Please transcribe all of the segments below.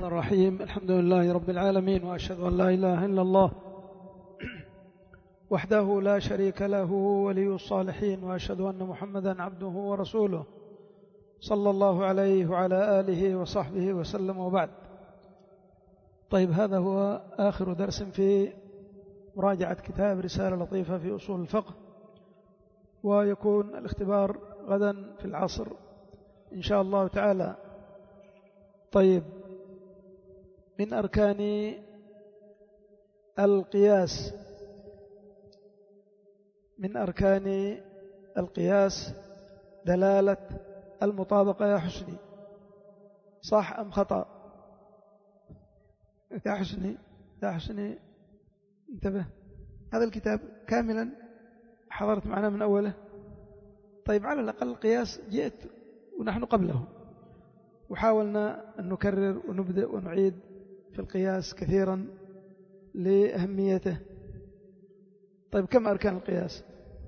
الرحيم. الحمد لله رب العالمين، وأشهد أن لا إله إلا الله وحده لا شريك له ولي الصالحين، وأشهد أن محمدا عبده ورسوله صلى الله عليه وعلى آله وصحبه وسلم، وبعد. طيب، هذا هو آخر درس في مراجعة كتاب رسالة لطيفة في أصول الفقه، ويكون الاختبار غدا في العصر إن شاء الله تعالى. طيب، من أركان القياس دلالة المطابقة. يا حسني، صح أم خطأ؟ يا حسني انتبه، هذا الكتاب كاملا حضرت معنا من أوله. طيب، على الأقل القياس جئت ونحن قبله، وحاولنا أن نكرر ونبدأ ونعيد في القياس كثيرا لأهميته. طيب، كم أركان القياس؟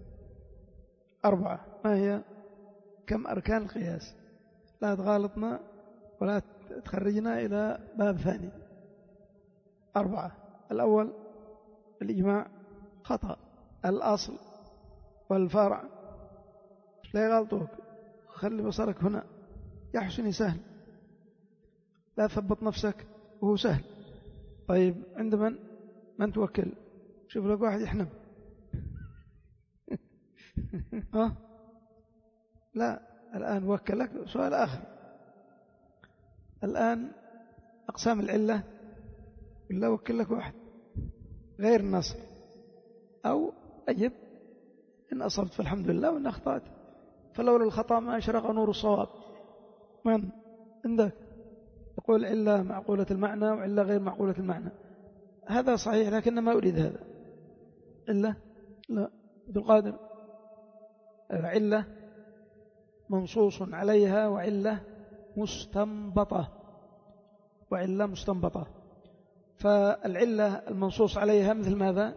4. ما هي؟ كم أركان القياس؟ لا تغالطنا ولا تخرجنا إلى باب ثاني. 4. الأول الإجماع، خطأ. الأصل والفرع، لا يغلطوك، خلي بصرك هنا. يا حسني سهل، لا تثبط نفسك وهو سهل. طيب، عند من توكل؟ شوف لك واحد يحنب. لا، الآن وكلك سؤال آخر. الآن أقسام العلة، ولا وكل لك واحد غير النص، أو أجب إن أصبت فالحمد لله، وإن أخطأت فلولا الخطأ ما أشرق نور الصواب. من عندك يقول علة معقولة المعنى وعلة غير معقولة المعنى؟ هذا صحيح، لكن ما أريد هذا. علة، لا. عبد القادر، علة منصوص عليها وعلة مستنبطة. فالعلة المنصوص عليها مثل ماذا؟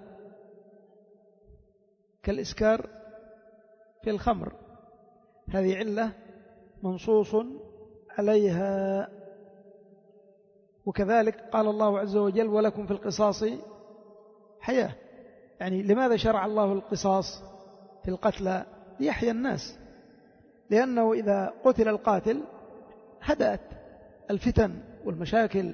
كالإسكار في الخمر، هذه علة منصوص عليها. وكذلك قال الله عز وجل: ولكم في القصاص حياة. يعني لماذا شرع الله القصاص في القتلى؟ ليحيى الناس، لأنه إذا قتل القاتل هدأت الفتن والمشاكل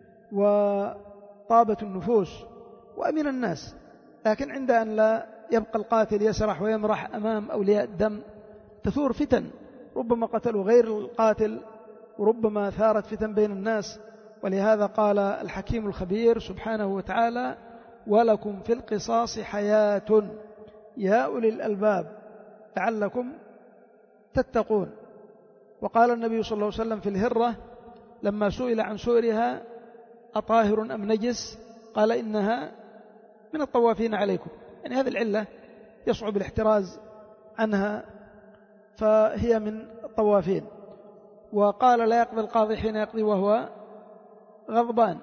وطابت النفوس وأمن الناس. لكن عند أن لا يبقى القاتل يسرح ويمرح أمام أولياء الدم تثور فتن، ربما قتلوا غير القاتل وربما ثارت فتن بين الناس. ولهذا قال الحكيم الخبير سبحانه وتعالى: ولكم في القصاص حياة يا أولي الألباب لعلكم تتقون. وقال النبي صلى الله عليه وسلم في الهرة لما سئل عن سؤرها: أطاهر أم نجس؟ قال: إنها من الطوافين عليكم. يعني هذه العلة يصعب الاحتراز عنها، فهي من الطوافين. وقال: لا يقضي القاضي حين يقضي وهو غضبان.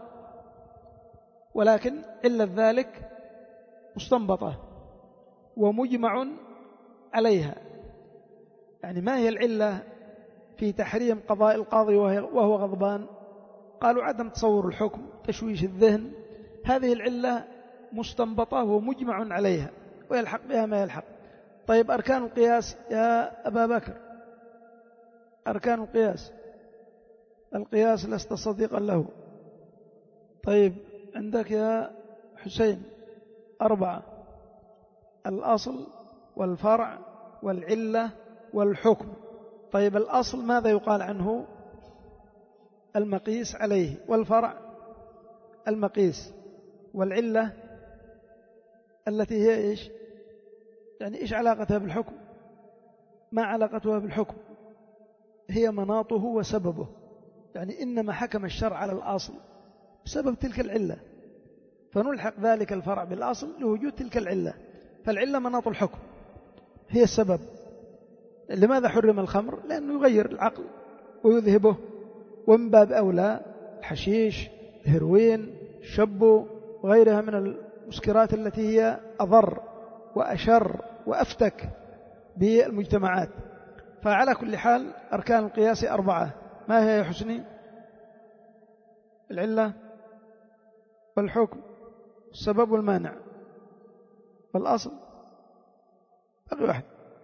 ولكن علة ذلك مستنبطة ومجمع عليها. يعني ما هي العلة في تحريم قضاء القاضي وهو غضبان؟ قالوا: عدم تصور الحكم، تشويش الذهن. هذه العلة مستنبطة ومجمع عليها، ويلحق بها ما يلحق. طيب، أركان القياس يا أبا بكر، أركان القياس لست صديقا له. طيب، عندك يا حسين 4: الأصل والفرع والعلة والحكم. طيب، الأصل ماذا يقال عنه؟ المقيس عليه. والفرع المقيس. والعلة التي هي إيش؟ يعني إيش علاقتها بالحكم؟ ما علاقتها بالحكم؟ هي مناطه وسببه. يعني إنما حكم الشرع على الأصل بسبب تلك العلة، فنلحق ذلك الفرع بالأصل لوجود تلك العلة. فالعلة مناط الحكم، هي السبب. لماذا حرم الخمر؟ لأنه يغير العقل ويذهبه. ومن باب أولى الحشيش، الهيروين، الشبو وغيرها من المسكرات التي هي أضر وأشر وأفتك بالمجتمعات. فعلى كل حال أركان القياس 4. ما هي يا حسني؟ العلة والحكم، السبب والمانع، والأصل بقي واحد.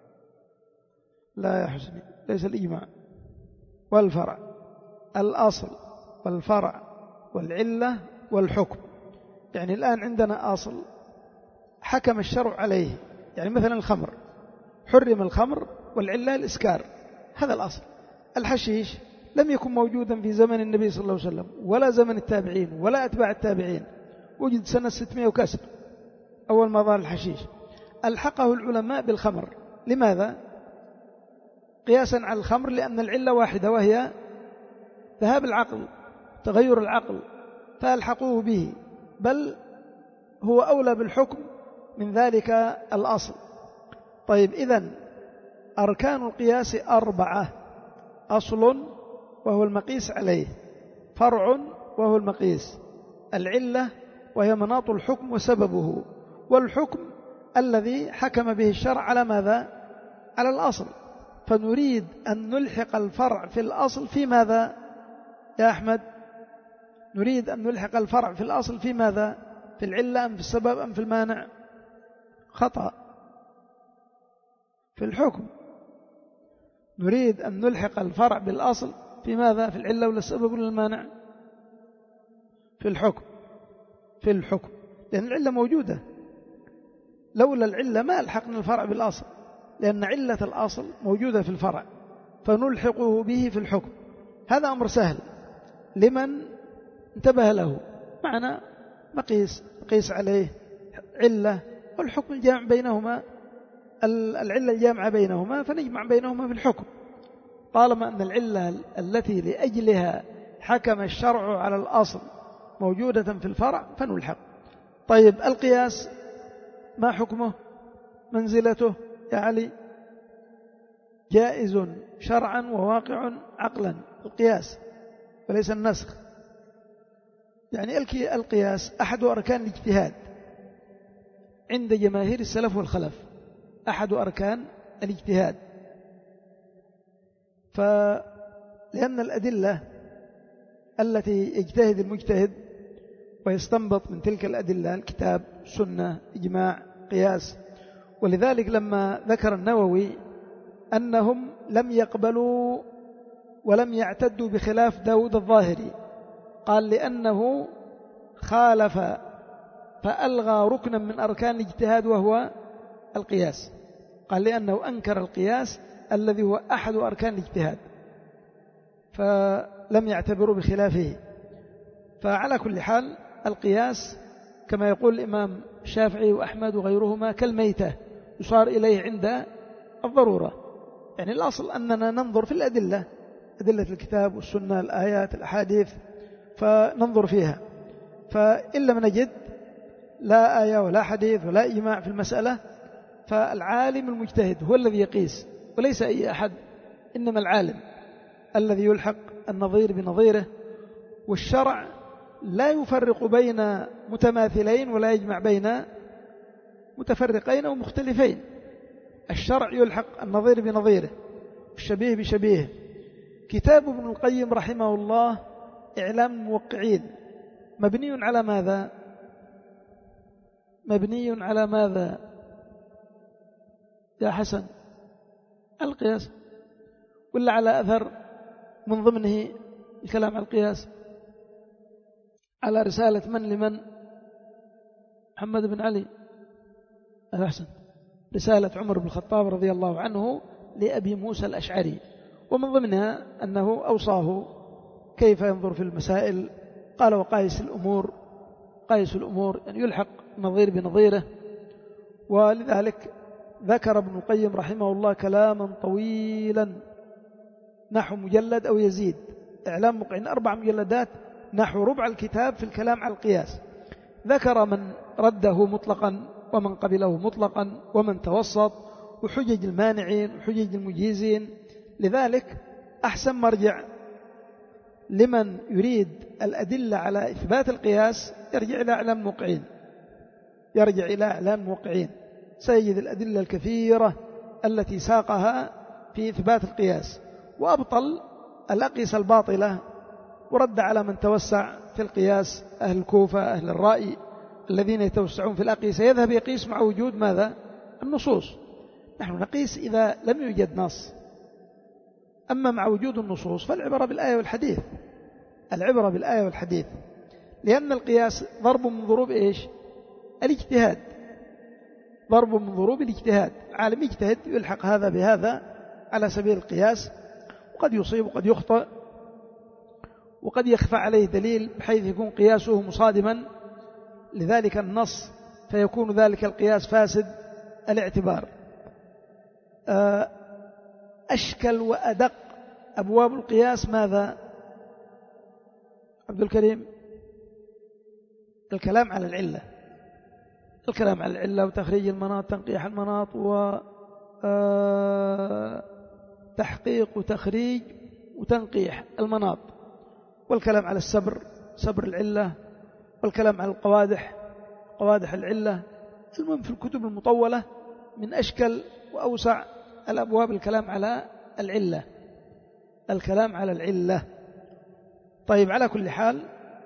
لا يا حسني، ليس الإجماع. والفرع، الأصل والفرع والعلة والحكم. يعني الآن عندنا أصل حكم الشرع عليه، يعني مثلا الخمر، حرم الخمر والعلة الإسكار، هذا الأصل. الحشيش لم يكن موجودا في زمن النبي صلى الله عليه وسلم ولا زمن التابعين ولا أتباع التابعين، وجد سنة 600 وكسر أول ما ظهر الحشيش. ألحقه العلماء بالخمر، لماذا؟ قياسا على الخمر، لأن العلة واحدة وهي ذهاب العقل، تغير العقل، فألحقوه به، بل هو أولى بالحكم من ذلك الأصل. طيب، إذن أركان القياس 4: أصل وهو المقيس عليه، فرع وهو المقيس، العلة وهي مناط الحكم وسببه، والحكم الذي حكم به الشرع على ماذا؟ على الأصل. فنريد أن نلحق الفرع في الأصل في ماذا يا أحمد؟ نريد أن نلحق الفرع في الأصل في ماذا؟ في العلة أم في السبب أم في المانع؟ خطأ، في الحكم. نريد أن نلحق الفرع بالأصل في ماذا؟ في العلة ولا السبب ولا المانع؟ في الحكم، في الحكم، لأن العلة موجودة. لولا العلة ما ألحقنا الفرع بالأصل، لأن علة الأصل موجودة في الفرع، فنلحقه به في الحكم. هذا أمر سهل لمن انتبه له. معنى مقيس عليه علة، والحكم الجامع بينهما، العلة الجامعة بينهما، فنجمع بينهما في الحكم، طالما أن العلة التي لأجلها حكم الشرع على الأصل موجودة في الفرع فنلحق. طيب، القياس ما حكمه؟ منزلته يا علي؟ جائز شرعا وواقع عقلا، القياس وليس النسخ. يعني القياس أحد أركان الاجتهاد عند جماهير السلف والخلف، أحد أركان الاجتهاد. فلأن الأدلة التي يجتهد المجتهد ويستنبط من تلك الأدلة الكتاب، سنة، إجماع، قياس. ولذلك لما ذكر النووي أنهم لم يقبلوا ولم يعتدوا بخلاف داود الظاهري، قال لأنه خالف فألغى ركنا من أركان الاجتهاد وهو القياس. قال لأنه أنكر القياس الذي هو أحد أركان الاجتهاد، فلم يعتبروا بخلافه. فعلى كل حال القياس كما يقول الإمام الشافعي وأحمد وغيرهما كالميتة، يصار إليه عند الضرورة. يعني الأصل أننا ننظر في الأدلة، أدلة الكتاب والسنة، الآيات، الأحاديث، فننظر فيها. فإن لم نجد لا آية ولا حديث ولا إجماع في المسألة، فالعالم المجتهد هو الذي يقيس وليس أي أحد، إنما العالم الذي يلحق النظير بنظيره. والشرع لا يفرق بين متماثلين ولا يجمع بين متفرقين أو مختلفين. الشرع يلحق النظير بنظيره والشبيه بشبيه. كتاب ابن القيم رحمه الله إعلام الموقعين مبني على ماذا؟ مبني على ماذا يا حسن؟ القياس، ولا على أثر من ضمنه الكلام على القياس؟ على رسالة من لمن؟ محمد بن علي الأحسن، رسالة عمر بن الخطاب رضي الله عنه لأبي موسى الأشعري، ومن ضمنها أنه أوصاه كيف ينظر في المسائل. قال وقايس الأمور، قايس الأمور يعني يلحق نظير بنظيره. ولذلك ذكر ابن القيم رحمه الله كلاما طويلا نحو مجلد أو يزيد، إعلام موقعين 4 مجلدات نحو ربع الكتاب في الكلام على القياس. ذكر من رده مطلقا ومن قبله مطلقا ومن توسط، وحجج المانعين وحجج المجيزين. لذلك أحسن مرجع لمن يريد الأدلة على إثبات القياس يرجع إلى إعلام الموقعين، يرجع إلى إعلام الموقعين، سيجد الأدلة الكثيرة التي ساقها في إثبات القياس، وأبطل الأقيسة الباطلة ورد على من توسع في القياس أهل الكوفة أهل الرأي الذين يتوسعون في الأقيسة، يذهب يقيس مع وجود ماذا؟ النصوص. نحن نقيس إذا لم يوجد نص، أما مع وجود النصوص فالعبرة بالآية والحديث، العبرة بالآية والحديث، لأن القياس ضرب من ضروب إيش؟ الاجتهاد، ضرب من ضروب الاجتهاد. عالم يجتهد يلحق هذا بهذا على سبيل القياس، وقد يصيب وقد يخطئ وقد يخفى عليه دليل بحيث يكون قياسه مصادما لذلك النص فيكون ذلك القياس فاسد الاعتبار. أشكل وأدق أبواب القياس ماذا؟ عبد الكريم، الكلام على العلة، الكلام على العلة وتخريج المناط، تنقيح المناط، وتحقيق وتخريج وتنقيح المناط، والكلام على السبر، سبر العلة، والكلام على القوادح، قوادح العلة. المهم في الكتب المطولة من أشكل وأوسع الأبواب الكلام على العلة، الكلام على العلة. طيب، على كل حال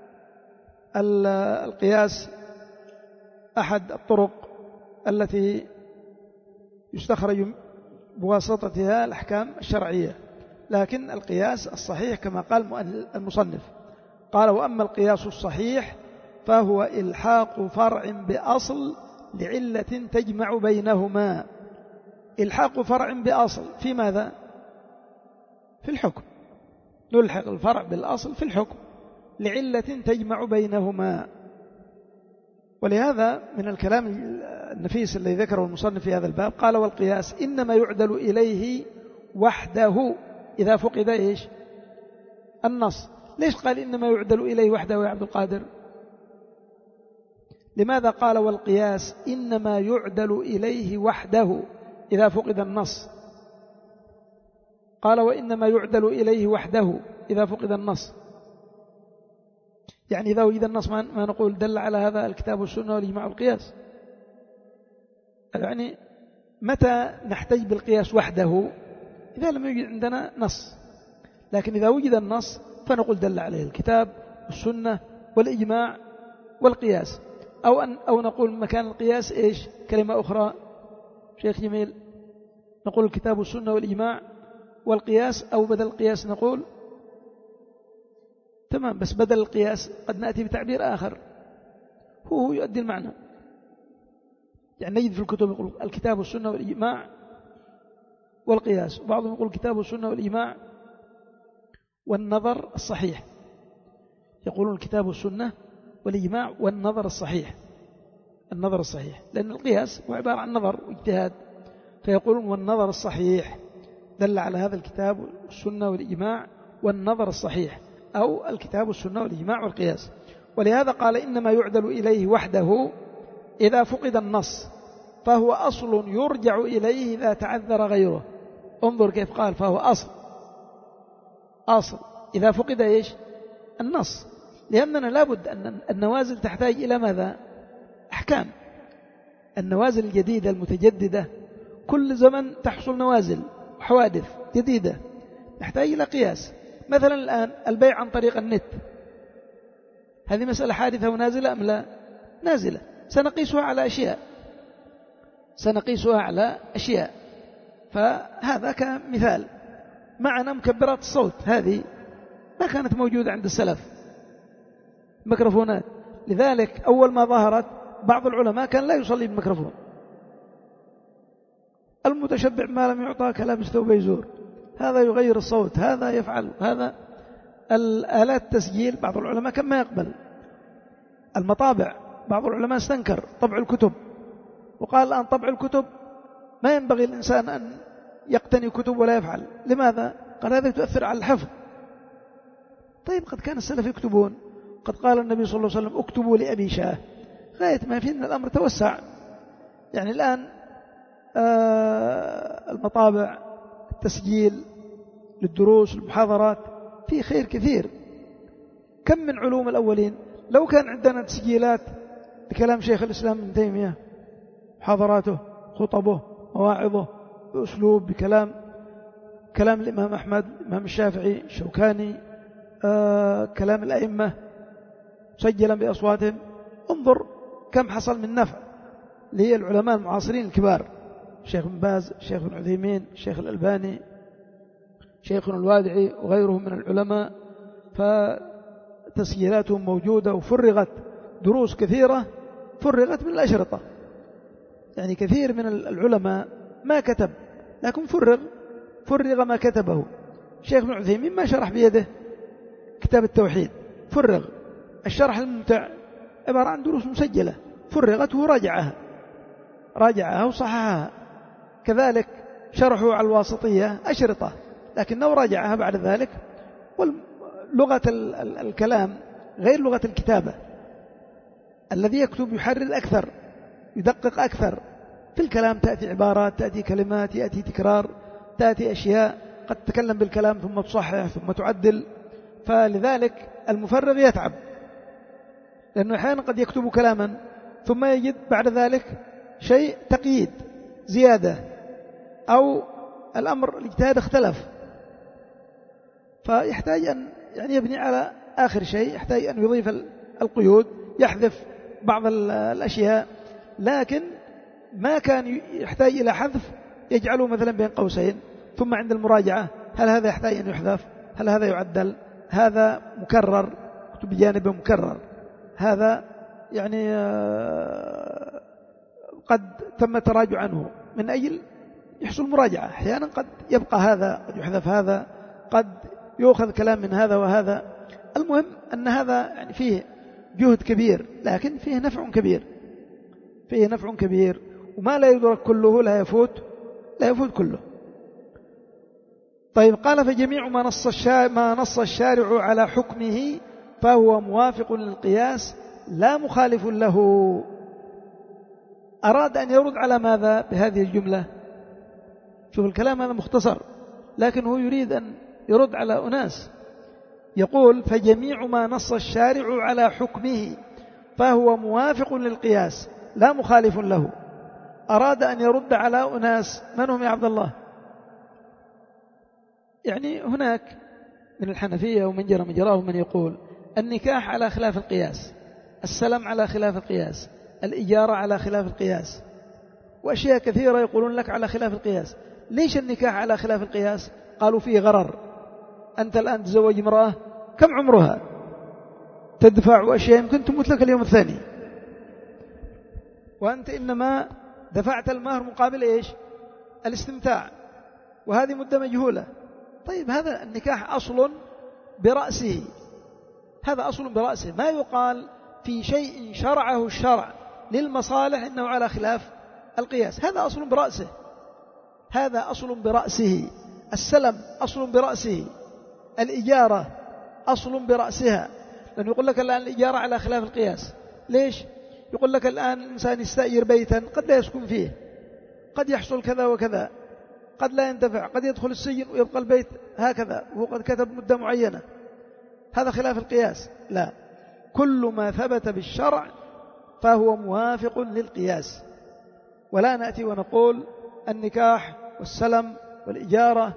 القياس أحد الطرق التي يستخرج بواسطتها الأحكام الشرعية، لكن القياس الصحيح كما قال المصنف قال: وأما القياس الصحيح فهو إلحاق فرع بأصل لعلة تجمع بينهما. إلحاق فرع بأصل في ماذا؟ في الحكم، نلحق الفرع بالأصل في الحكم لعلة تجمع بينهما. ولهذا من الكلام النفيس الذي ذكره المصنف في هذا الباب قال: والقياس إنما يعدل إليه وحده إذا فقد إيش؟ النص. ليش قال إنما يعدل إليه وحده يا عبد القادر؟ لماذا قال والقياس إنما يعدل إليه وحده إذا فقد النص؟ قال وإنما يعدل إليه وحده إذا فقد النص، يعني إذا وجد النص ما نقول دل على هذا الكتاب والسنة والإجماع والقياس. يعني متى نحتج بالقياس وحده؟ إذا لم يوجد عندنا نص، لكن إذا وجد النص فنقول دل عليه الكتاب والسنة والإجماع والقياس. أو نقول مكان القياس إيش؟ كلمة أخرى شيخ جميل، نقول الكتاب والسنة والإجماع والقياس، أو بدل القياس نقول تمام، بس بدل القياس قد نأتي بتعبير آخر هو يؤدي المعنى. يعني نجد في الكتب يقول الكتاب والسنة والإجماع والقياس، وبعضهم يقول الكتاب والسنة والإجماع والنظر الصحيح، يقولون الكتاب والسنة والإجماع والنظر الصحيح، النظر الصحيح، لأن القياس هو عبارة عن نظر واجتهاد، فيقولون والنظر الصحيح دل على هذا الكتاب والسنة والإجماع والنظر الصحيح، أو الكتاب والسنة والإجماع والقياس. ولهذا قال إنما يعدل إليه وحده إذا فقد النص، فهو أصل يرجع إليه إذا تعذر غيره. انظر كيف قال فهو أصل إذا فقد إيش؟ النص، لأننا لابد أن النوازل تحتاج إلى ماذا؟ أحكام. النوازل الجديدة المتجددة كل زمن تحصل نوازل وحوادث جديدة تحتاج إلى قياس. مثلا الآن البيع عن طريق النت، هذه مسألة حادثة ونازلة أم لا؟ نازلة. سنقيسها على أشياء، فهذا كمثال. معنا مكبرات الصوت، هذه ما كانت موجودة عند السلف، ميكروفونات. لذلك أول ما ظهرت بعض العلماء كان لا يصلي بالميكروفون، المتشبع ما لم يعطى كلام ثوب يزور، هذا يغير الصوت، هذا يفعل هذا. الآلات التسجيل بعض العلماء كان ما يقبل. المطابع بعض العلماء استنكر طبع الكتب، وقال الآن طبع الكتب ما ينبغي الإنسان أن يقتني كتب ولا يفعل. لماذا؟ قال هذا تؤثر على الحفظ. طيب قد كان السلف يكتبون، قد قال النبي صلى الله عليه وسلم اكتبوا لأبي شاه، غاية ما فيه أن الأمر توسع. يعني الآن المطابع، التسجيل للدروس المحاضرات فيه خير كثير. كم من علوم الأولين لو كان عندنا تسجيلات بكلام شيخ الإسلام ابن تيمية، محاضراته، خطبه، مواعظه، بأسلوب، بكلام الإمام أحمد، الإمام الشافعي، الشوكاني، كلام الأئمة مسجلا بأصواتهم، انظر كم حصل من نفع للعلماء المعاصرين الكبار، الشيخ بن باز، الشيخ بن عثيمين، الشيخ الألباني، شيخنا الوادعي وغيرهم من العلماء، فتسجيلاتهم موجودة وفرغت دروس كثيرة فرغت من الأشرطة. يعني كثير من العلماء ما كتب لكن فرغ ما كتبه. الشيخ بن عثيمين ما شرح بيده كتاب التوحيد، فرغ. الشرح الممتع عبارة عن دروس مسجلة فرغت راجعها وصححها. كذلك شرحه على الواسطية أشرطة لكنه راجعها بعد ذلك. ولغة الكلام غير لغة الكتابة، الذي يكتب يحرر أكثر، يدقق أكثر في الكلام، تأتي عبارات، تأتي كلمات، يأتي تكرار، تأتي أشياء قد تتكلم بالكلام ثم تصحح ثم تعدل. فلذلك المفرغ يتعب، لأنه أحيانا قد يكتب كلاما ثم يجد بعد ذلك شيء تقييد زيادة، أو الأمر الاجتهاد اختلف، فيحتاج أن يعني يبني على آخر شيء، يحتاج أن يضيف القيود، يحذف بعض الأشياء، لكن ما كان يحتاج إلى حذف يجعله مثلا بين قوسين، ثم عند المراجعة هل هذا يحتاج أن يحذف، هل هذا يعدل، هذا مكرر بجانبه مكرر، هذا يعني قد تم تراجع عنه من أجل يحصل مراجعة. أحيانا قد يبقى هذا، قد يحذف هذا، قد يؤخذ كلام من هذا وهذا. المهم أن هذا يعني فيه جهد كبير، لكن فيه نفع كبير، وما لا يدرك كله لا يفوت كله. طيب، قال فجميع ما نص الشارع على حكمه فهو موافق للقياس لا مخالف له. أراد أن يرد على ماذا بهذه الجملة؟ شوف الكلام هذا مختصر، لكن هو يريد أن يرد على أناس. يقول فجميع ما نص الشارع على حكمه فهو موافق للقياس لا مخالف له. أراد أن يرد على أناس، من هم يا عبد الله؟ يعني هناك من الحنفية ومن جرى مجراه ومن يقول النكاح على خلاف القياس، السلم على خلاف القياس، الإجارة على خلاف القياس، وأشياء كثيرة يقولون لك على خلاف القياس. ليش النكاح على خلاف القياس؟ قالوا فيه غرر. أنت الآن تزوج امرأة كم عمرها؟ تدفع أشياء يمكن تموت لك اليوم الثاني، وأنت إنما دفعت المهر مقابل إيش؟ الاستمتاع، وهذه مدة مجهولة. طيب، هذا النكاح أصل برأسه، هذا أصل برأسه. ما يقال في شيء شرعه الشرع للمصالح إنه على خلاف القياس. هذا أصل برأسه. السلم أصل برأسه، الإجارة أصل برأسها. لأنه يقول لك الآن الإجارة على خلاف القياس. ليش؟ يقول لك الآن الإنسان يستأجر بيتا قد لا يسكن فيه، قد يحصل كذا وكذا، قد لا ينتفع، قد يدخل السجن ويبقى البيت هكذا وهو قد كتب مدة معينة. هذا خلاف القياس. لا، كل ما ثبت بالشرع فهو موافق للقياس. ولا نأتي ونقول النكاح والسلم والإجارة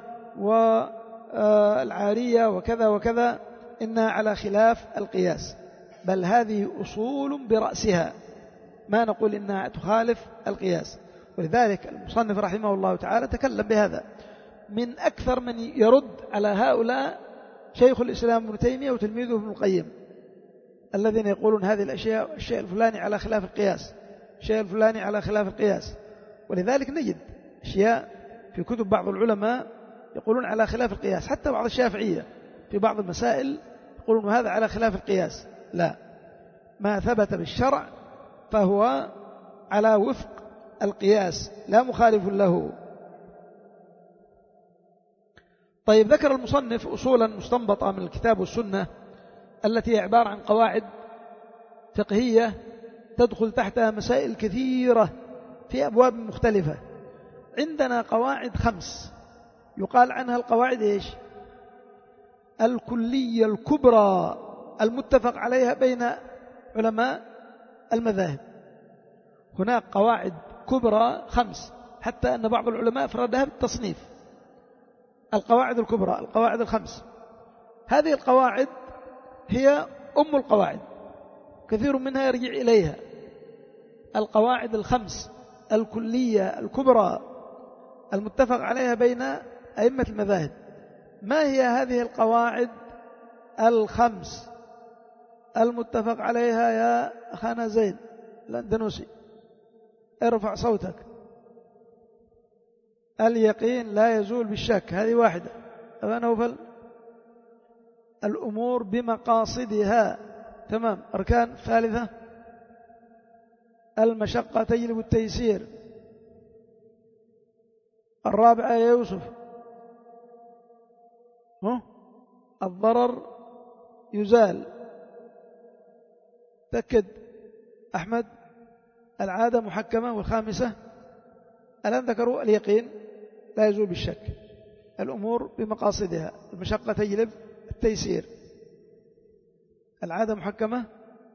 والعارية وكذا وكذا إنها على خلاف القياس، بل هذه أصول برأسها، ما نقول إنها تخالف القياس. ولذلك المصنف رحمه الله تعالى تكلم بهذا. من أكثر من يرد على هؤلاء شيخ الإسلام ابن تيمية وتلميذه ابن القيم، الذين يقولون هذه الأشياء، الشيء الفلاني على خلاف القياس، الشيء الفلاني على خلاف القياس. ولذلك نجد أشياء في كتب بعض العلماء يقولون على خلاف القياس، حتى بعض الشافعية في بعض المسائل يقولون هذا على خلاف القياس. لا، ما ثبت بالشرع فهو على وفق القياس لا مخالف له. طيب، ذكر المصنف أصولا مستنبطة من الكتاب والسنة التي هي عبارة عن قواعد فقهية تدخل تحتها مسائل كثيرة في أبواب مختلفة. عندنا قواعد 5 يقال عنها القواعد إيش؟ الكلية الكبرى المتفق عليها بين علماء المذاهب. هناك قواعد كبرى 5، حتى أن بعض العلماء أفردها بالتصنيف. القواعد الكبرى، القواعد 5، هذه القواعد هي أم القواعد، كثير منها يرجع إليها، القواعد الخمس الكلية الكبرى المتفق عليها بين أئمة المذاهب. ما هي هذه القواعد الخمس المتفق عليها يا أخانا زين الأندنوسي؟ ارفع صوتك. اليقين لا يزول بالشك، هذه واحدة. أبا نوفل؟ الأمور بمقاصدها، تمام. أركان ثالثة؟ المشقة تجلب التيسير. الرابعة يا يوسف؟ الضرر يزال. تأكد أحمد. العادة محكمة. والخامسة الآن ذكروا اليقين لا يزول بالشك، الأمور بمقاصدها، المشقة تجلب التيسير، العادة محكمة،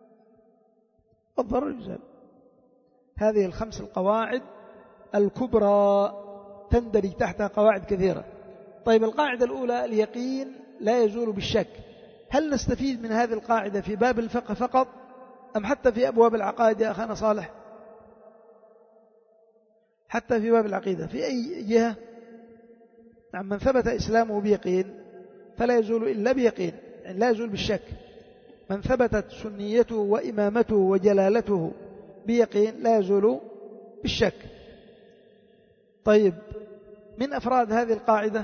الضرر يزال. هذه الخمس القواعد الكبرى تندرج تحتها قواعد كثيرة. طيب القاعدة الأولى اليقين لا يزول بالشك، هل نستفيد من هذه القاعدة في باب الفقه فقط أم حتى في أبواب العقائد يا أخانا صالح؟ حتى في باب العقيدة. في أي جهة؟ نعم، من ثبت إسلامه بيقين فلا يزول إلا بيقين، يعني لا يزول بالشك. من ثبتت سنيته وإمامته وجلالته بيقين لا يزول بالشك. طيب من أفراد هذه القاعدة؟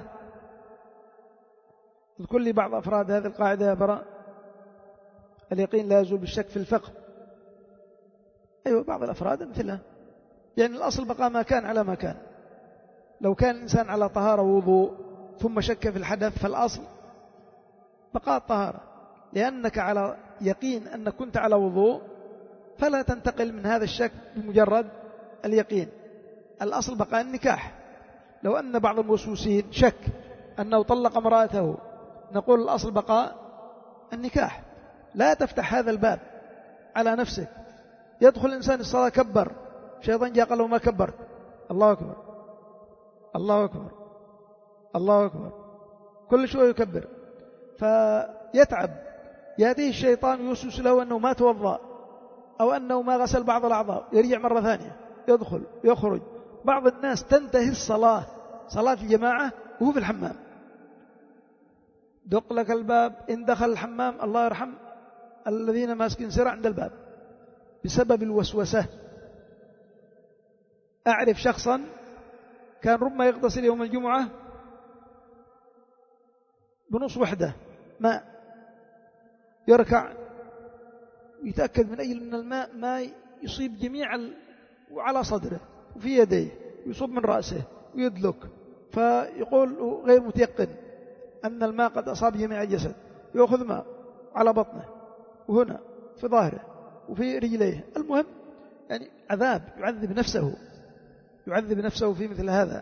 اذكر لي بعض أفراد هذه القاعدة يا براء. اليقين لا يزول بالشك في الفقه. أيوة، بعض الأفراد مثلها. يعني الأصل بقى ما كان على ما كان. لو كان الإنسان على طهارة ووضوء ثم شك في الحدث فالأصل بقاء الطهارة، لأنك على يقين أنك كنت على وضوء فلا تنتقل من هذا الشك بمجرد اليقين. الأصل بقاء النكاح. لو أن بعض الموسوسين شك أنه طلق امرأته نقول الأصل بقاء النكاح. لا تفتح هذا الباب على نفسك. يدخل الإنسان الصلاة كبر، شيطان جاء قال له ما كبرت، الله أكبر الله أكبر الله أكبر، كل شوية يكبر، فيتعب. يأتيه الشيطان يوسوس له أنه ما توضأ أو أنه ما غسل بعض الأعضاء، يرجع مرة ثانية، يدخل يخرج. بعض الناس تنتهي الصلاة، صلاة الجماعة وهو في الحمام. دق لك الباب، إن دخل الحمام الله يرحم الذين ماسكين سرع عند الباب بسبب الوسوسة. أعرف شخصا كان ربما يغتسل يوم الجمعة بنص وحدة ماء، يركع يتأكد من أجل أن الماء ما يصيب جميع وعلى صدره وفي يديه، ويصب من رأسه ويدلك، فيقول غير متيقن أن الماء قد أصاب جميع الجسد، يأخذ ماء على بطنه وهنا في ظهره وفي رجليه. المهم يعني عذاب، يعذب نفسه في مثل هذا.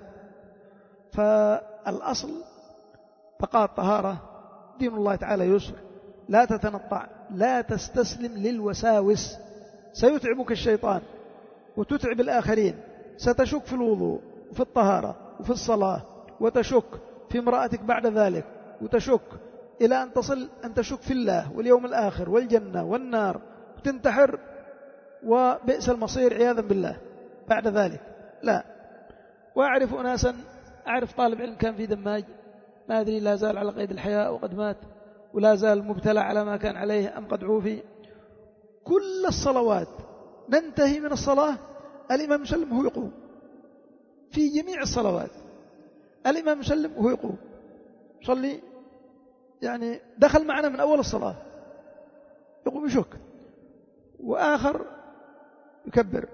فالأصل بقاء الطهارة. دين الله تعالى يسر، لا تتنطع، لا تستسلم للوساوس، سيتعبك الشيطان وتتعب الآخرين. ستشك في الوضوء وفي الطهارة وفي الصلاة، وتشك في امرأتك بعد ذلك، وتشك إلى أن تصل أن تشك في الله واليوم الآخر والجنة والنار، وتنتحر وبئس المصير عياذا بالله بعد ذلك. لا. وأعرف أناسا، أعرف طالب علم كان في دماج، ما أدري لا زال على قيد الحياة وقد مات، ولا زال مبتلى على ما كان عليه أم قد عوفي. كل الصلوات ننتهي من الصلاة الإمام يسلم وهو يقوم، في جميع الصلوات الإمام يسلم وهو يقوم صلي. يعني دخل معنا من أول الصلاة يقوم يشك، وآخر يكبر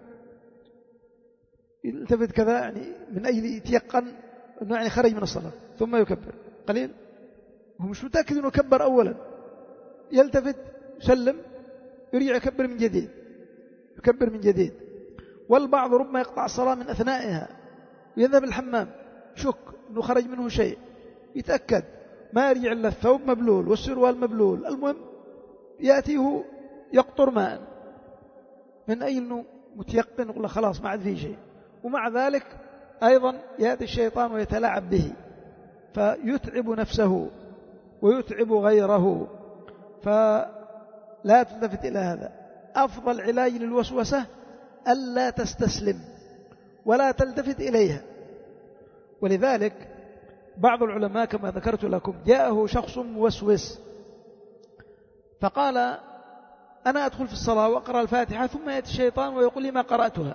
يلتفت كذا، يعني من أجل يتيقن أنه يعني خرج من الصلاة، ثم يكبر قليل، هو مش متأكد أنه كبر أولا، يلتفت يسلم يرجع يكبر من جديد. والبعض ربما يقطع الصلاة من أثنائها ويذهب الحمام، شك أنه خرج منه شيء، يتأكد، ما يرجع إلا الثوب مبلول والسروال مبلول. المهم يأتيه يقطر ماء من أجل أنه متيقن، يقول خلاص ما عاد فيه شيء. ومع ذلك أيضا يأتي الشيطان ويتلاعب به، فيتعب نفسه ويتعب غيره. فلا تلتفت إلى هذا. أفضل علاج للوسوسة ألا تستسلم ولا تلتفت إليها. ولذلك بعض العلماء كما ذكرت لكم جاءه شخص موسوس فقال أنا أدخل في الصلاة وأقرأ الفاتحة ثم يأتي الشيطان ويقول لي ما قرأتها.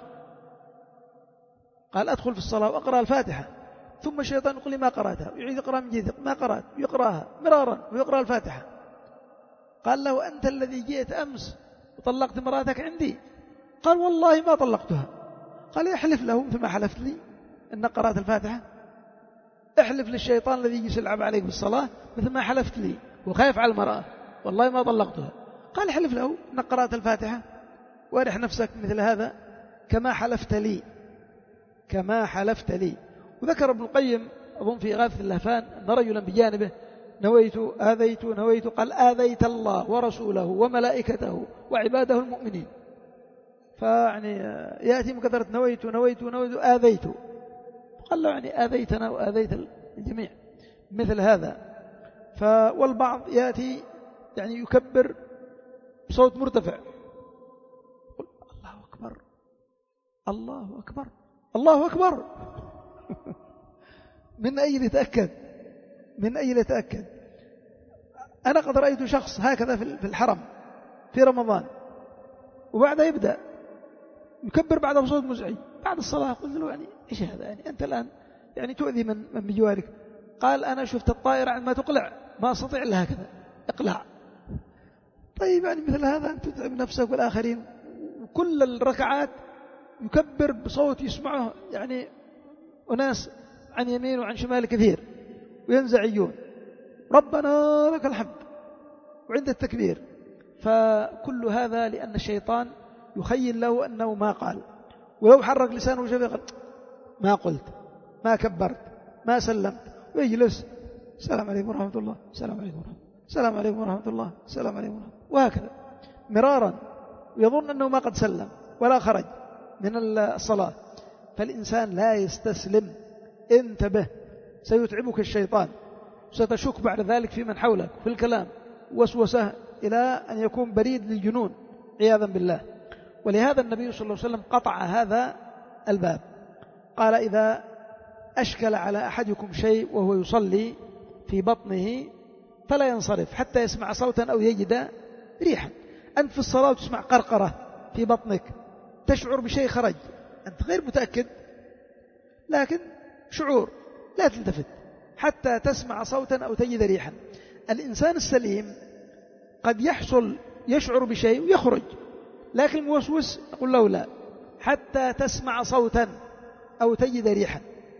قال أدخل في الصلاة وأقرأ الفاتحة ثم الشيطان يقول لي ما قرأتها، يعيد يقرأ من جديد ما قرأت، يقرأها مرارا ويقرأ الفاتحة. قال له أنت الذي جئت أمس وطلقت مراتك عندي؟ قال والله ما طلقتها. قال يحلف له مثل ما حلفت لي أن قرأت الفاتحة، احلف للشيطان الذي يجلس يلعب عليك بالصلاة مثل ما حلفت لي وخايف على المرأة والله ما طلقتها. قال احلف له أن قرأت الفاتحة وارح نفسك مثل هذا كما حلفت لي، كما حلفت لي. وذكر ابن القيم أظن في إغاثة اللهفان أن رجلا بجانبه نويت آذيت نويت، قال آذيت الله ورسوله وملائكته وعباده المؤمنين. فيعني يأتي مكثرة نويت نويت نويت آذيت، قال له يعني آذيتنا وآذيت الجميع مثل هذا. والبعض يأتي يعني يكبر بصوت مرتفع، يقول الله أكبر الله أكبر الله أكبر من أين يتأكد؟ من أين يتأكد؟ أنا قد رأيت شخص هكذا في الحرم في رمضان وبعدها يبدأ يكبر بعد بصوت مزعج بعد الصلاة. قلت له يعني إيش هذا؟ يعني أنت الآن يعني تؤذي من بجوارك. قال أنا شفت الطائرة عندما تقلع ما أستطيع إلا هكذا اقلع. طيب يعني مثل هذا أنت تتعب نفسك والآخرين. وكل الركعات يكبر بصوت يسمعه يعني أناس عن يمين وعن شمال كثير وينزعجون ربنا لك الحمد وعند التكبير. فكل هذا لأن الشيطان يخيل له أنه ما قال، ولو حرك لسانه وشفه قال ما قلت ما كبرت ما سلمت، ويجلس السلام عليكم ورحمة الله السلام عليكم ورحمة الله السلام عليكم ورحمة الله السلام عليكم ورحمة الله، وهكذا مرارا، ويظن أنه ما قد سلم ولا خرج من الصلاة. فالإنسان لا يستسلم، انتبه سيتعبك الشيطان، ستشك بعد ذلك في من حولك في الكلام، وسوسه إلى أن يكون بريد للجنون عياذا بالله. ولهذا النبي صلى الله عليه وسلم قطع هذا الباب، قال إذا أشكل على أحدكم شيء وهو يصلي في بطنه فلا ينصرف حتى يسمع صوتا أو يجد ريحا. أنت في الصلاة وتسمع قرقرة في بطنك، تشعر بشيء خرج، أنت غير متأكد لكن شعور، لا تلتفت حتى تسمع صوتا أو تجد ريحا. الإنسان السليم قد يشعر بشيء ويخرج، لكن الموسوس يقول له لا حتى تسمع صوتا أو تجد ريحا،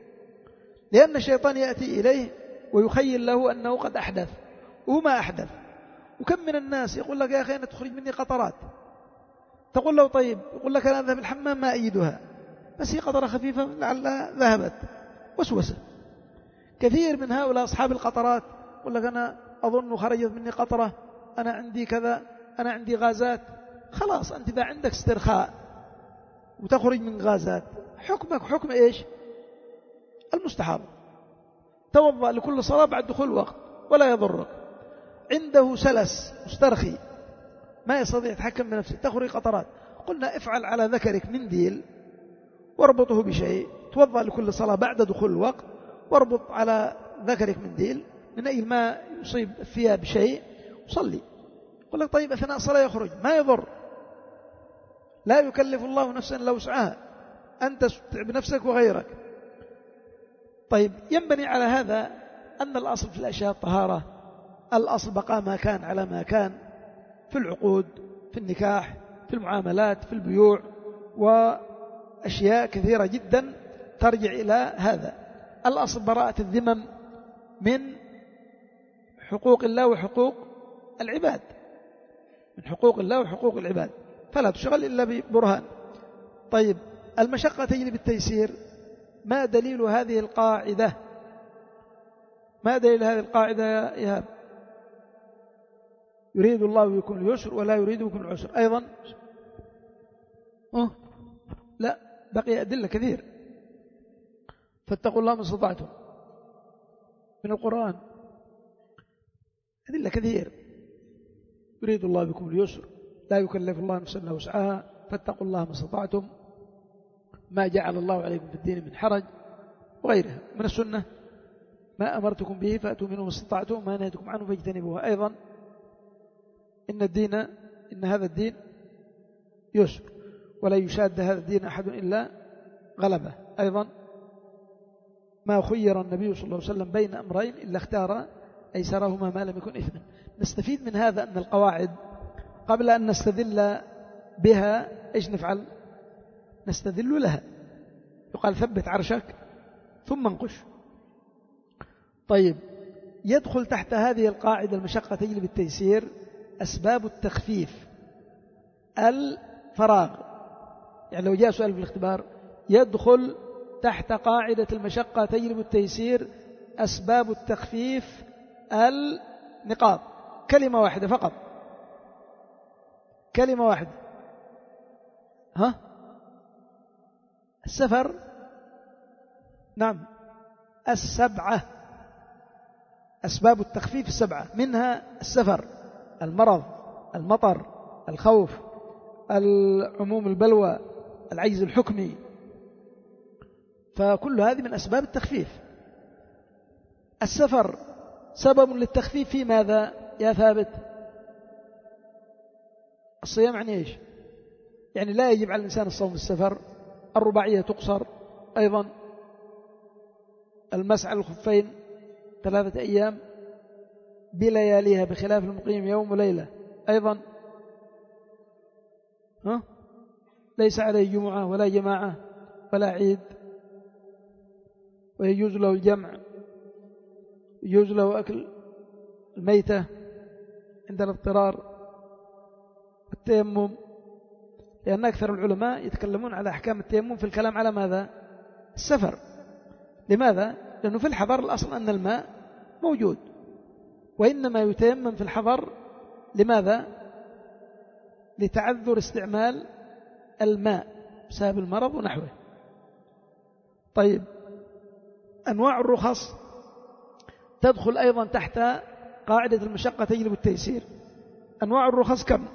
لأن الشيطان يأتي إليه ويخيل له أنه قد أحدث وهو ما أحدث. وكم من الناس يقول لك يا أخي أنا تخرج مني قطرات، تقول له طيب، يقول لك أنا أذهب الحمام ما أجدها، بس هي قطرة خفيفة لعلها ذهبت، وسوسة. كثير من هؤلاء أصحاب القطرات يقول لك أنا أظن خرجت مني قطرة، أنا عندي كذا، أنا عندي غازات. خلاص أنت إذا عندك استرخاء وتخرج من غازات حكمك حكم إيش؟ المستحاضة. توضأ لكل صلاة بعد دخول الوقت ولا يضرك. عنده سلس مسترخي ما يستطيع يتحكم بنفسه، تخرج قطرات، قلنا افعل على ذكرك منديل واربطه بشيء، توضأ لكل صلاة بعد دخول الوقت واربط على ذكرك منديل من أي ما يصيب فيها بشيء وصلي. يقول لك طيب أثناء الصلاة يخرج، ما يضر، لا يكلف الله نفسا إلا وسعها، أنت تتعب نفسك وغيرك. طيب ينبني على هذا أن الأصل في الأشياء الطهارة، الأصل بقاء ما كان على ما كان في العقود، في النكاح، في المعاملات، في البيوع، وأشياء كثيرة جدا ترجع إلى هذا. الأصل براءة الذمم من حقوق الله وحقوق العباد، من حقوق الله وحقوق العباد، فلا تشغل إلا ببرهان. طيب المشقة تجلب التيسير، ما دليل هذه القاعدة؟ ما دليل هذه القاعدة يا إيهاب؟ يريد الله بكم اليسر ولا يريد بكم العسر. أيضا لا، بقي أدلة كثير. فاتقوا الله ما استطعتم من القرآن، أدلة كثير. يريد الله بكم اليسر لا يكلف الله نفسا إلا وسعها فاتقوا الله ما استطعتم ما جعل الله عليكم في الدين من حرج وغيرها من السنة ما أمرتكم به فأتوا منه ما استطعتم ما نهيتكم عنه فاجتنبوه. أيضا إن هذا الدين يسر ولا يشاد هذا الدين أحد إلا غلبه. أيضا ما خير النبي صلى الله عليه وسلم بين أمرين إلا اختار أيسرهما ما لم يكن إثما. نستفيد من هذا أن القواعد قبل أن نستدل بها إيش نفعل؟ نستدل لها. يقال ثبت عرشك ثم انقش. طيب يدخل تحت هذه القاعدة المشقة تجلب التيسير أسباب التخفيف الفراغ. يعني لو جاء سؤال في الاختبار يدخل تحت قاعدة المشقة تجلب التيسير أسباب التخفيف النقاط. كلمة واحدة فقط كلمة واحدة السفر نعم السبعة أسباب التخفيف السبعة منها السفر المرض المطر الخوف العموم البلوى العجز الحكمي فكل هذه من أسباب التخفيف. السفر سبب للتخفيف في ماذا يا ثابت؟ الصيام يعني إيش؟ يعني لا يجب على الإنسان الصوم في السفر. الرباعية تقصر. أيضا المسح على الخفين 3 أيام بلياليها بخلاف المقيم يوم وليلة. أيضا ليس عليه جمعة ولا جماعة ولا عيد ويجوز له الجمع يجوز له أكل الميتة عند الاضطرار. التيمم لأن أكثر العلماء يتكلمون على أحكام التيمم في الكلام على ماذا؟ السفر. لماذا؟ لأنه في الحضر الأصل أن الماء موجود وإنما يتيمم في الحضر. لماذا؟ لتعذر استعمال الماء بسبب المرض ونحوه. طيب أنواع الرخص تدخل أيضا تحت قاعدة المشقة تجلب التيسير. أنواع الرخص كم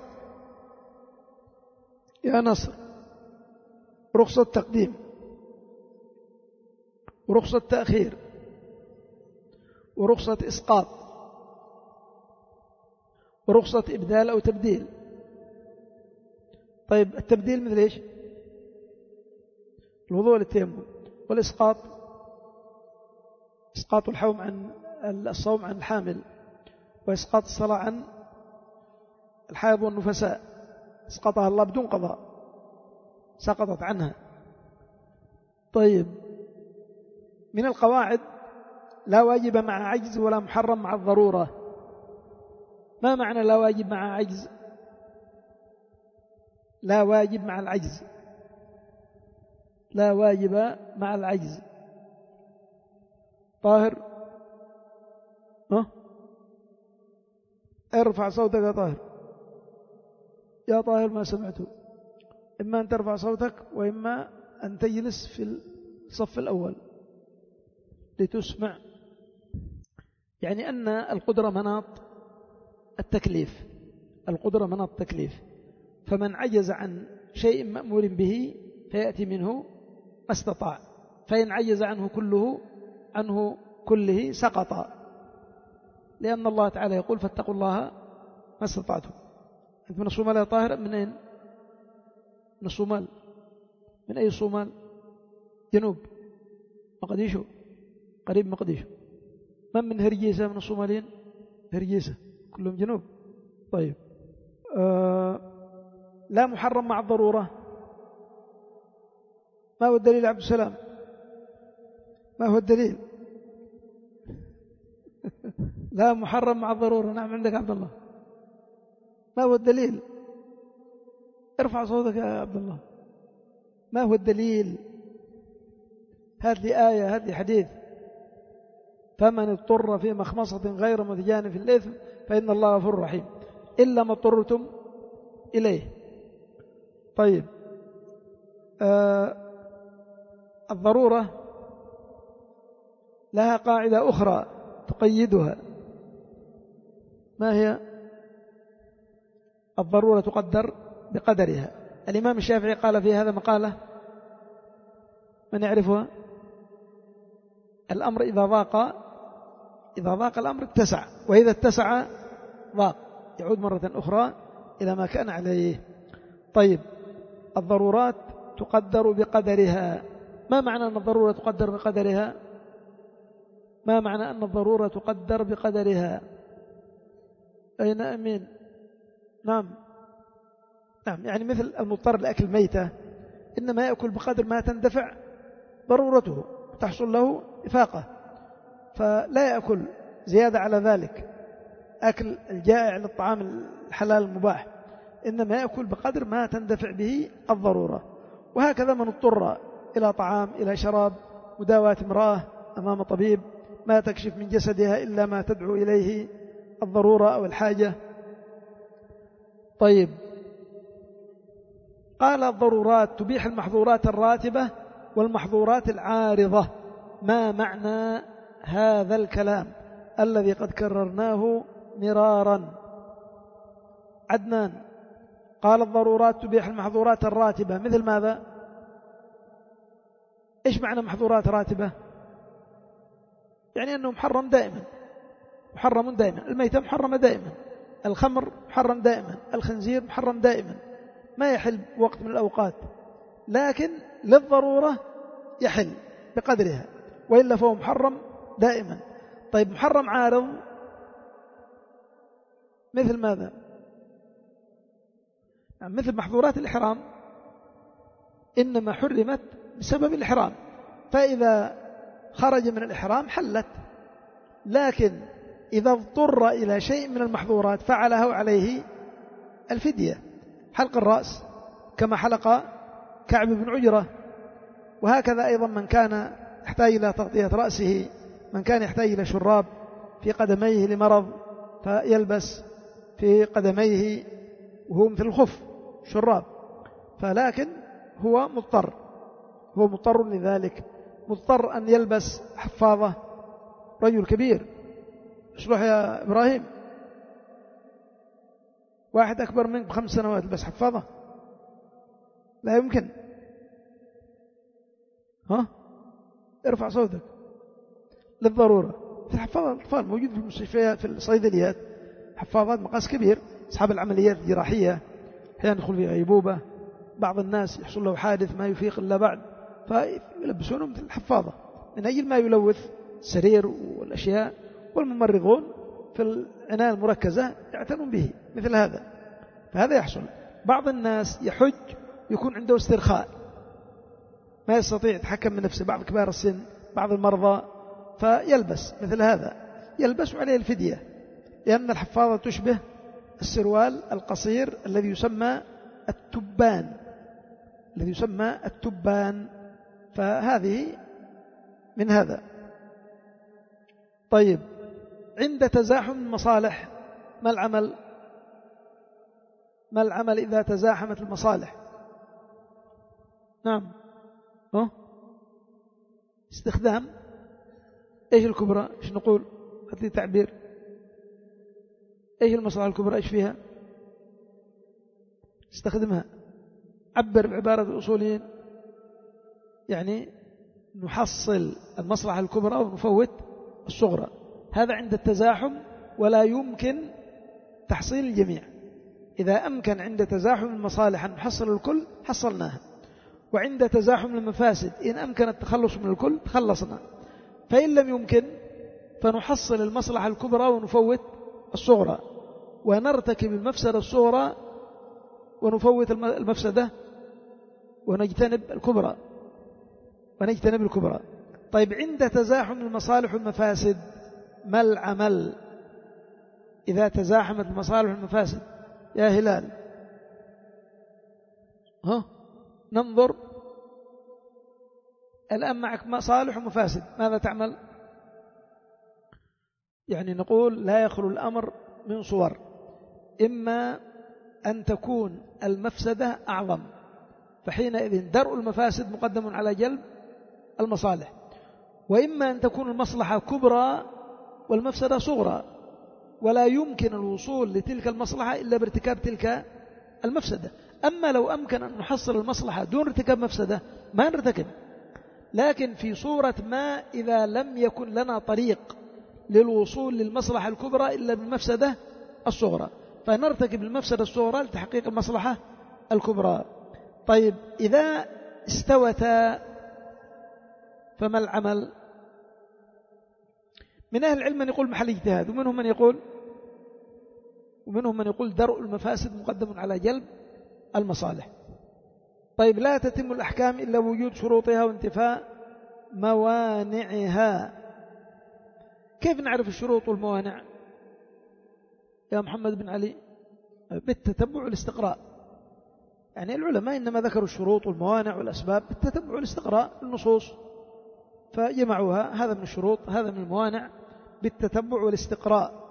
يا نصر؟ رخصة تقديم ورخصة تأخير ورخصة إسقاط ورخصة إبدال أو تبديل. طيب التبديل مثل إيش؟ الوضوء للتيمم. والإسقاط إسقاط الحوم عن الصوم عن الحامل وإسقاط الصلاة عن الحائض والنفساء اسقطها الله بدون قضاء سقطت عنها. طيب من القواعد لا واجب مع عجز ولا محرم مع الضرورة. ما معنى لا واجب مع عجز؟ لا واجب مع العجز. لا واجب مع العجز. طاهر ارفع صوتك يا طاهر. يا طاهر ما سمعته. إما أن ترفع صوتك وإما أن تجلس في الصف الأول لتسمع. يعني أن القدرة مناط التكليف. القدرة مناط التكليف. فمن عجز عن شيء مأمور به فيأتي منه ما استطاع. فإن عجز عنه كله سقط. لأن الله تعالى يقول فاتقوا الله ما استطعتم. أنت من الصومال يا طاهر؟ من أين؟ من الصومال. من أي الصومال؟ جنوب مقديشو قريب مقديشو. من هرجيسة من الصوماليين؟ هرجيسة كلهم جنوب. طيب لا محرم مع الضرورة. ما هو الدليل عبد السلام؟ ما هو الدليل؟ لا محرم مع الضرورة. نعم عندك عبد الله. ما هو الدليل؟ ارفع صوتك يا عبد الله. ما هو الدليل؟ هات لي آية هات لي حديث. فمن اضطر في مخمصة غير متجانف الإثم فإن الله غفور رحيم إلا ما اضطرتم إليه. طيب الضرورة لها قاعدة أخرى تقيدها. ما هي؟ الضرورة تقدر بقدرها. الإمام الشافعي قال في هذا مقالة، من يعرفها؟ الأمر إذا ضاق الأمر اتسع، وإذا اتسع ضاق، يعود مرة أخرى إلى ما كان عليه. طيب، الضرورات تقدر بقدرها. ما معنى أن الضرورة تقدر بقدرها؟ ما معنى أن الضرورة تقدر بقدرها؟ أين أمين؟ نعم، يعني مثل المضطر لأكل ميتة إنما يأكل بقدر ما تندفع ضرورته، تحصل له إفاقة، فلا يأكل زيادة على ذلك، أكل الجائع للطعام الحلال المباح، إنما يأكل بقدر ما تندفع به الضرورة. وهكذا من اضطر إلى طعام، إلى شراب، مداواة امرأة أمام طبيب، ما تكشف من جسدها إلا ما تدعو إليه الضرورة أو الحاجة. طيب، قال الضرورات تبيح المحظورات الراتبة والمحظورات العارضة. ما معنى هذا الكلام الذي قد كررناه مرارا؟ عدنان قال الضرورات تبيح المحظورات الراتبة، مثل ماذا؟ إيش معنى محظورات راتبة؟ يعني أنه محرم دائما، الميتة محرمة دائما، الخمر محرم دائما، الخنزير محرم دائما، ما يحل وقت من الأوقات، لكن للضرورة يحل بقدرها، وإلا فهو محرم دائما. طيب، محرم عارض مثل ماذا؟ مثل محظورات الإحرام، إنما حرمت بسبب الإحرام، فإذا خرج من الإحرام حلت، لكن إذا اضطر إلى شيء من المحظورات فعله عليه الفدية، حلق الرأس كما حلق كعب بن عجرة. وهكذا أيضا من كان يحتاج إلى تغطية رأسه، من كان يحتاج إلى شراب في قدميه لمرض فيلبس في قدميه وهو مثل الخف شراب، فلكن هو مضطر لذلك، مضطر أن يلبس حفاظة. رجل كبير، اشرح يا إبراهيم، واحد أكبر منك ب5 سنوات يلبس حفاظة؟ لا يمكن. ارفع صوتك. للضرورة في حفاظة الأطفال موجود في المستشفيات، في الصيدليات، حفاظات مقاس كبير. أصحاب العمليات الجراحية أحيانا يدخل في غيبوبة، بعض الناس يحصل له حادث ما يفيق إلا بعد، فيلبسونه مثل الحفاظة من أجل ما يلوث السرير والأشياء، والممرضون في العناية المركزة يعتنون به مثل هذا. فهذا يحصل. بعض الناس يحج يكون عنده استرخاء، ما يستطيع يتحكم من نفسه، بعض كبار السن، بعض المرضى، فيلبس مثل هذا، يلبس عليه الفدية، لأن الحفاظة تشبه السروال القصير الذي يسمى التبان، فهذه من هذا. طيب، عند تزاحم المصالح ما العمل إذا تزاحمت المصالح؟ نعم، استخدام إيش الكبرى؟ إيش نقول؟ هذه تعبير. إيش المصلحة الكبرى؟ إيش فيها؟ استخدمها، عبر بعبارة الأصوليين، يعني نحصل المصلحة الكبرى ونفوت الصغرى. هذا عند التزاحم، ولا يمكن تحصيل الجميع. إذا أمكن عند تزاحم المصالح أن نحصل الكل حصلناها، وعند تزاحم المفاسد إن أمكن التخلص من الكل تخلصنا، فإن لم يمكن فنحصل المصلحة الكبرى ونفوت الصغرى، ونرتكب المفسدة الصغرى ونفوت المفسدة ونجتنب الكبرى. طيب، عند تزاحم المصالح والمفاسد ما العمل إذا تزاحمت المصالح والمفاسد يا هلال؟ ننظر الآن، معك مصالح ومفاسد، ماذا تعمل؟ يعني نقول لا يخلو الأمر من صور، إما أن تكون المفسدة أعظم، فحينئذ درء المفاسد مقدم على جلب المصالح، وإما أن تكون المصلحة كبرى والمفسدة صغرى، ولا يمكن الوصول لتلك المصلحة إلا بارتكاب تلك المفسدة. أما لو أمكن أن نحصل المصلحة دون ارتكاب مفسدة ما نرتكب. لكن في صورة ما إذا لم يكن لنا طريق للوصول للمصلحة الكبرى إلا بالمفسدة الصغرى، فنرتكب المفسدة الصغرى لتحقيق المصلحة الكبرى. طيب إذا استوتا فما العمل؟ من أهل العلم من يقول محل اجتهاد، ومنهم من يقول درء المفاسد مقدم على جلب المصالح. طيب لا تتم الأحكام إلا وجود شروطها وانتفاء موانعها. كيف نعرف الشروط والموانع يا محمد بن علي؟ بالتتبع والاستقراء. يعني العلماء إنما ذكروا الشروط والموانع والأسباب بالتتبع والاستقراء النصوص، فجمعوها هذا من الشروط هذا من الموانع بالتتبع والاستقراء.